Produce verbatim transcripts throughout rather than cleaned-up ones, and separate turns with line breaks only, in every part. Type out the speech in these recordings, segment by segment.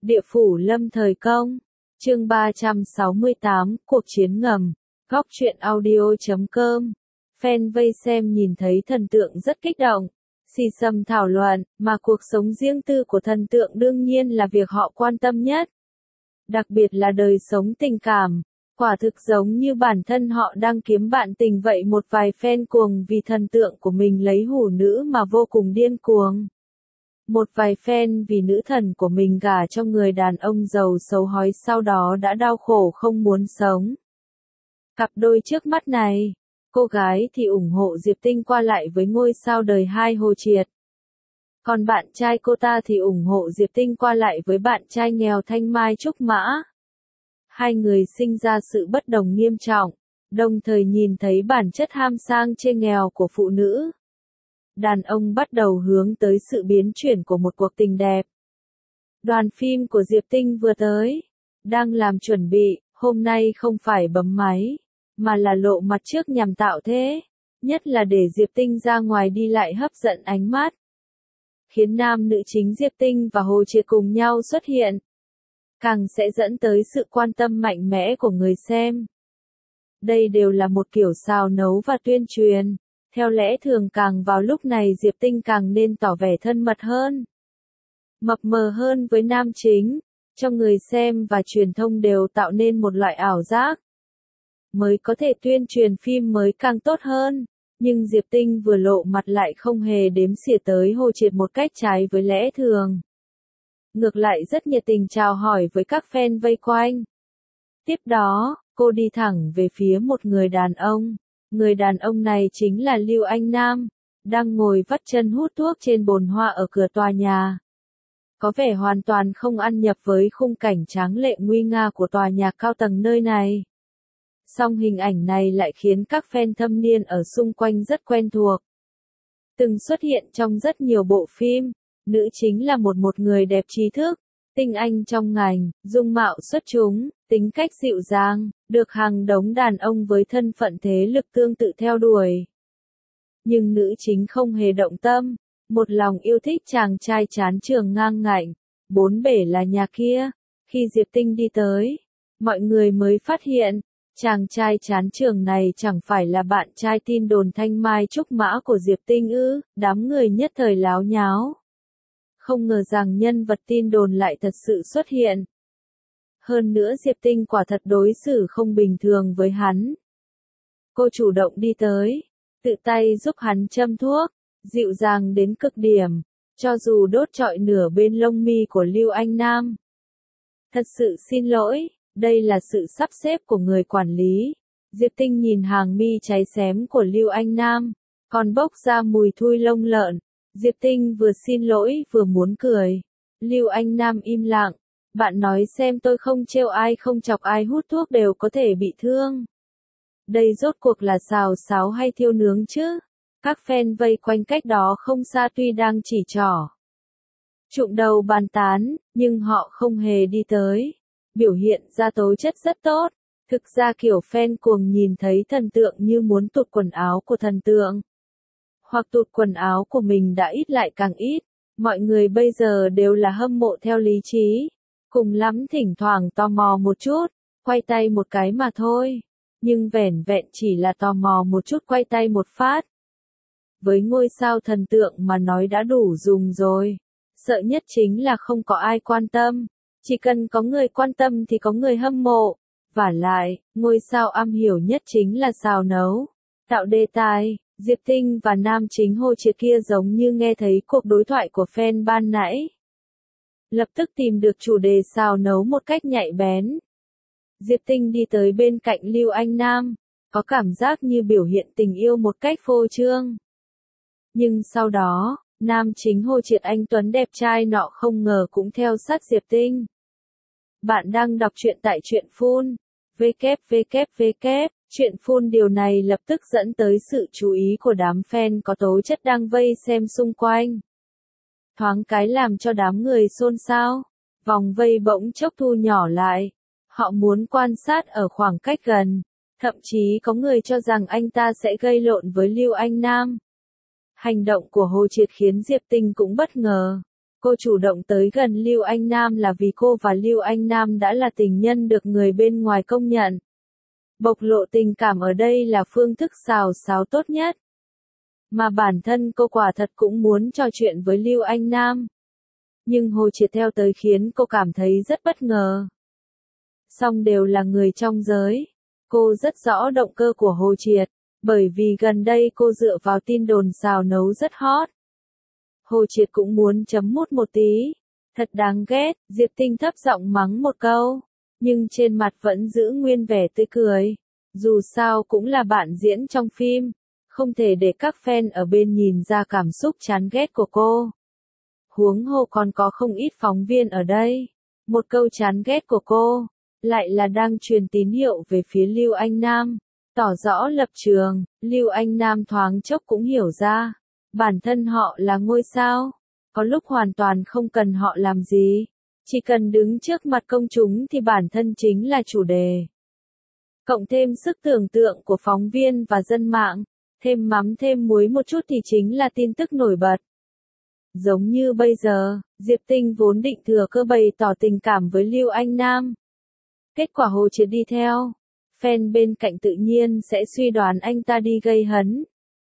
Địa phủ lâm thời công. Chương ba trăm sáu mươi tám, cuộc chiến ngầm. Góc truyện audio chấm com. Fan vây xem nhìn thấy thần tượng rất kích động, xì xầm thảo luận, mà cuộc sống riêng tư của thần tượng đương nhiên là việc họ quan tâm nhất. Đặc biệt là đời sống tình cảm, quả thực giống như bản thân họ đang kiếm bạn tình vậy. Một vài fan cuồng vì thần tượng của mình lấy hủ nữ mà vô cùng điên cuồng. Một vài fan vì nữ thần của mình gả cho người đàn ông giàu xấu hói sau đó đã đau khổ không muốn sống. Cặp đôi trước mắt này, cô gái thì ủng hộ Diệp Tinh qua lại với ngôi sao đời hai Hồ Triệt. Còn bạn trai cô ta thì ủng hộ Diệp Tinh qua lại với bạn trai nghèo Thanh Mai Trúc Mã. Hai người sinh ra sự bất đồng nghiêm trọng, đồng thời nhìn thấy bản chất ham sang chê nghèo của phụ nữ. Đàn ông bắt đầu hướng tới sự biến chuyển của một cuộc tình đẹp. Đoàn phim của Diệp Tinh vừa tới, đang làm chuẩn bị, hôm nay không phải bấm máy, mà là lộ mặt trước nhằm tạo thế, nhất là để Diệp Tinh ra ngoài đi lại hấp dẫn ánh mắt. Khiến nam nữ chính Diệp Tinh và Hồ Triệt cùng nhau xuất hiện, càng sẽ dẫn tới sự quan tâm mạnh mẽ của người xem. Đây đều là một kiểu xào nấu và tuyên truyền. Theo lẽ thường càng vào lúc này Diệp Tinh càng nên tỏ vẻ thân mật hơn, mập mờ hơn với nam chính, cho người xem và truyền thông đều tạo nên một loại ảo giác. Mới có thể tuyên truyền phim mới càng tốt hơn, nhưng Diệp Tinh vừa lộ mặt lại không hề đếm xỉa tới Hồ Triệt một cách trái với lẽ thường. Ngược lại rất nhiệt tình chào hỏi với các fan vây quanh. Tiếp đó, cô đi thẳng về phía một người đàn ông. Người đàn ông này chính là Lưu Anh Nam, đang ngồi vắt chân hút thuốc trên bồn hoa ở cửa tòa nhà. Có vẻ hoàn toàn không ăn nhập với khung cảnh tráng lệ nguy nga của tòa nhà cao tầng nơi này. Song hình ảnh này lại khiến các fan thâm niên ở xung quanh rất quen thuộc. Từng xuất hiện trong rất nhiều bộ phim, nữ chính là một một người đẹp trí thức, tinh anh trong ngành, dung mạo xuất chúng, tính cách dịu dàng, được hàng đống đàn ông với thân phận thế lực tương tự theo đuổi. Nhưng nữ chính không hề động tâm, một lòng yêu thích chàng trai chán trường ngang ngạnh, bốn bể là nhà kia. Khi Diệp Tinh đi tới, mọi người mới phát hiện, chàng trai chán trường này chẳng phải là bạn trai tin đồn Thanh Mai Trúc Mã của Diệp Tinh ư, đám người nhất thời láo nháo. Không ngờ rằng nhân vật tin đồn lại thật sự xuất hiện. Hơn nữa Diệp Tinh quả thật đối xử không bình thường với hắn. Cô chủ động đi tới, tự tay giúp hắn châm thuốc, dịu dàng đến cực điểm, cho dù đốt trọi nửa bên lông mi của Lưu Anh Nam. Thật sự xin lỗi, đây là sự sắp xếp của người quản lý. Diệp Tinh nhìn hàng mi cháy xém của Lưu Anh Nam, còn bốc ra mùi thui lông lợn. Diệp Tinh vừa xin lỗi vừa muốn cười. Lưu Anh Nam im lặng. Bạn nói xem tôi không trêu ai không chọc ai hút thuốc đều có thể bị thương. Đây rốt cuộc là xào xáo hay thiêu nướng chứ? Các fan vây quanh cách đó không xa tuy đang chỉ trỏ, trụm đầu bàn tán, nhưng họ không hề đi tới. Biểu hiện ra tố chất rất tốt. Thực ra kiểu fan cuồng nhìn thấy thần tượng như muốn tụt quần áo của thần tượng. Hoặc tụt quần áo của mình đã ít lại càng ít. Mọi người bây giờ đều là hâm mộ theo lý trí. Cùng lắm thỉnh thoảng tò mò một chút, quay tay một cái mà thôi. Nhưng vẻn vẹn chỉ là tò mò một chút quay tay một phát. Với ngôi sao thần tượng mà nói đã đủ dùng rồi. Sợ nhất chính là không có ai quan tâm. Chỉ cần có người quan tâm thì có người hâm mộ. Vả lại, ngôi sao am hiểu nhất chính là xào nấu, tạo đề tài. Diệp Tinh và nam chính Hồ Triệt kia giống như nghe thấy cuộc đối thoại của fan ban nãy. Lập tức tìm được chủ đề xào nấu một cách nhạy bén. Diệp Tinh đi tới bên cạnh Lưu Anh Nam, có cảm giác như biểu hiện tình yêu một cách phô trương. Nhưng sau đó, nam chính Hồ Triệt anh tuấn đẹp trai nọ không ngờ cũng theo sát Diệp Tinh. Bạn đang đọc truyện tại truyện Phun. www. Truyện Phun điều này lập tức dẫn tới sự chú ý của đám fan có tố chất đang vây xem xung quanh. Thoáng cái làm cho đám người xôn xao, vòng vây bỗng chốc thu nhỏ lại. Họ muốn quan sát ở khoảng cách gần, thậm chí có người cho rằng anh ta sẽ gây lộn với Lưu Anh Nam. Hành động của Hồ Triệt khiến Diệp Tinh cũng bất ngờ. Cô chủ động tới gần Lưu Anh Nam là vì cô và Lưu Anh Nam đã là tình nhân được người bên ngoài công nhận. Bộc lộ tình cảm ở đây là phương thức xào xáo tốt nhất. Mà bản thân cô quả thật cũng muốn trò chuyện với Lưu Anh Nam. Nhưng Hồ Triệt theo tới khiến cô cảm thấy rất bất ngờ. Song đều là người trong giới. Cô rất rõ động cơ của Hồ Triệt, bởi vì gần đây cô dựa vào tin đồn xào nấu rất hot. Hồ Triệt cũng muốn chấm mút một tí. Thật đáng ghét, Diệp Tinh thấp giọng mắng một câu, nhưng trên mặt vẫn giữ nguyên vẻ tươi cười. Dù sao cũng là bạn diễn trong phim, không thể để các fan ở bên nhìn ra cảm xúc chán ghét của cô. Huống hồ còn có không ít phóng viên ở đây. Một câu chán ghét của cô, lại là đang truyền tín hiệu về phía Lưu Anh Nam, tỏ rõ lập trường. Lưu Anh Nam thoáng chốc cũng hiểu ra, bản thân họ là ngôi sao, có lúc hoàn toàn không cần họ làm gì, chỉ cần đứng trước mặt công chúng thì bản thân chính là chủ đề. Cộng thêm sức tưởng tượng của phóng viên và dân mạng, thêm mắm thêm muối một chút thì chính là tin tức nổi bật. Giống như bây giờ, Diệp Tinh vốn định thừa cơ bày tỏ tình cảm với Lưu Anh Nam. Kết quả Hồ Triệt đi theo, fan bên cạnh tự nhiên sẽ suy đoán anh ta đi gây hấn.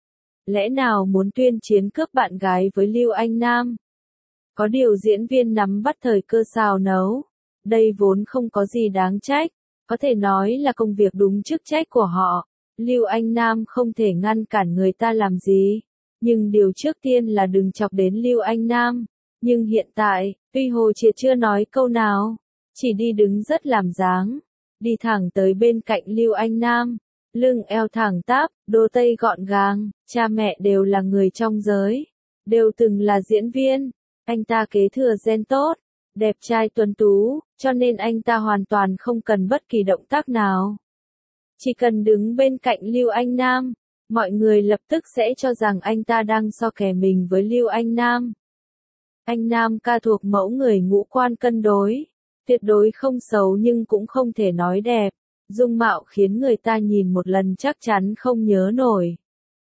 Lẽ nào muốn tuyên chiến cướp bạn gái với Lưu Anh Nam? Có điều diễn viên nắm bắt thời cơ xào nấu. Đây vốn không có gì đáng trách, có thể nói là công việc đúng chức trách của họ. Lưu Anh Nam không thể ngăn cản người ta làm gì. Nhưng điều trước tiên là đừng chọc đến Lưu Anh Nam. Nhưng hiện tại, tuy Hồ Triệt chưa nói câu nào, chỉ đi đứng rất làm dáng, đi thẳng tới bên cạnh Lưu Anh Nam, lưng eo thẳng tắp, đôi tay gọn gàng, cha mẹ đều là người trong giới, đều từng là diễn viên, anh ta kế thừa gen tốt, đẹp trai tuấn tú, cho nên anh ta hoàn toàn không cần bất kỳ động tác nào. Chỉ cần đứng bên cạnh Lưu Anh Nam, mọi người lập tức sẽ cho rằng anh ta đang so kè mình với Lưu Anh Nam. Anh Nam ca thuộc mẫu người ngũ quan cân đối, tuyệt đối không xấu nhưng cũng không thể nói đẹp, dung mạo khiến người ta nhìn một lần chắc chắn không nhớ nổi.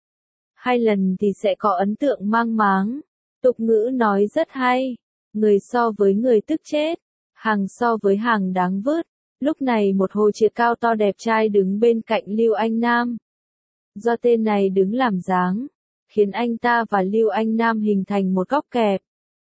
Hai lần thì sẽ có ấn tượng mang máng. Tục ngữ nói rất hay, người so với người tức chết, hàng so với hàng đáng vứt. Lúc này một Hồ Triệt cao to đẹp trai đứng bên cạnh Lưu Anh Nam. Do tên này đứng làm dáng, khiến anh ta và Lưu Anh Nam hình thành một góc kẹp.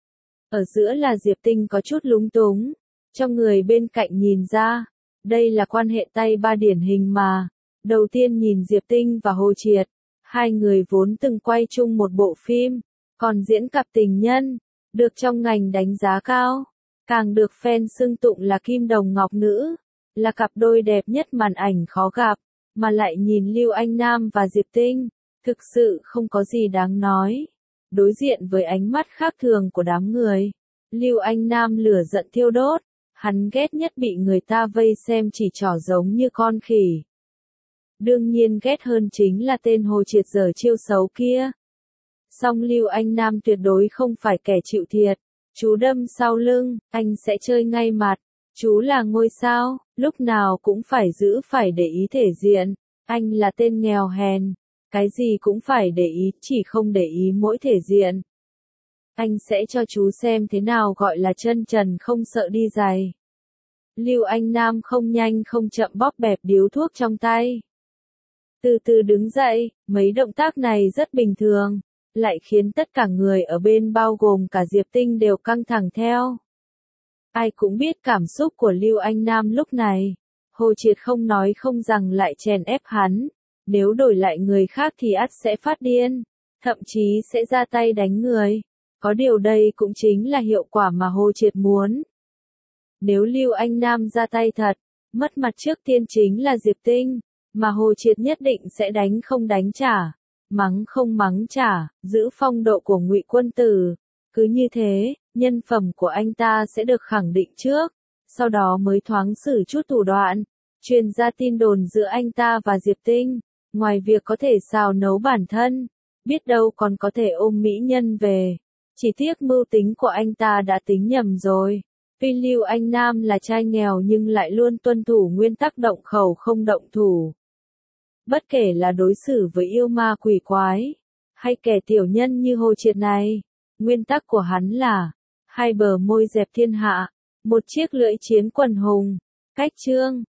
Ở giữa là Diệp Tinh có chút lúng túng, cho người bên cạnh nhìn ra, đây là quan hệ tay ba điển hình mà. Đầu tiên nhìn Diệp Tinh và Hồ Triệt, hai người vốn từng quay chung một bộ phim, còn diễn cặp tình nhân, được trong ngành đánh giá cao, càng được fan xưng tụng là kim đồng ngọc nữ, là cặp đôi đẹp nhất màn ảnh khó gặp, mà lại nhìn Lưu Anh Nam và Diệp Tinh, thực sự không có gì đáng nói. Đối diện với ánh mắt khác thường của đám người, Lưu Anh Nam lửa giận thiêu đốt, hắn ghét nhất bị người ta vây xem chỉ trỏ giống như con khỉ. Đương nhiên ghét hơn chính là tên Hồ Triệt giở chiêu xấu kia. Song Lưu Anh Nam tuyệt đối không phải kẻ chịu thiệt, chú đâm sau lưng, anh sẽ chơi ngay mặt, chú là ngôi sao, lúc nào cũng phải giữ phải để ý thể diện, anh là tên nghèo hèn, cái gì cũng phải để ý, chỉ không để ý mỗi thể diện. Anh sẽ cho chú xem thế nào gọi là chân trần không sợ đi giày. Lưu Anh Nam không nhanh không chậm bóp bẹp điếu thuốc trong tay. Từ từ đứng dậy, mấy động tác này rất bình thường, lại khiến tất cả người ở bên bao gồm cả Diệp Tinh đều căng thẳng theo. Ai cũng biết cảm xúc của Lưu Anh Nam lúc này. Hồ Triệt không nói không rằng lại chèn ép hắn. Nếu đổi lại người khác thì ắt sẽ phát điên, thậm chí sẽ ra tay đánh người. Có điều đây cũng chính là hiệu quả mà Hồ Triệt muốn. Nếu Lưu Anh Nam ra tay thật, mất mặt trước tiên chính là Diệp Tinh, mà Hồ Triệt nhất định sẽ đánh không đánh trả, mắng không mắng trả, giữ phong độ của Ngụy Quân Tử. Cứ như thế, nhân phẩm của anh ta sẽ được khẳng định trước, sau đó mới thoáng xử chút thủ đoạn, truyền ra tin đồn giữa anh ta và Diệp Tinh. Ngoài việc có thể xào nấu bản thân, biết đâu còn có thể ôm mỹ nhân về. Chỉ tiếc mưu tính của anh ta đã tính nhầm rồi. Tuy Lưu Anh Nam là trai nghèo nhưng lại luôn tuân thủ nguyên tắc động khẩu không động thủ. Bất kể là đối xử với yêu ma quỷ quái, hay kẻ tiểu nhân như Hồ Triệt này, nguyên tắc của hắn là, hai bờ môi dẹp thiên hạ, một chiếc lưỡi chiến quần hùng. Cách chương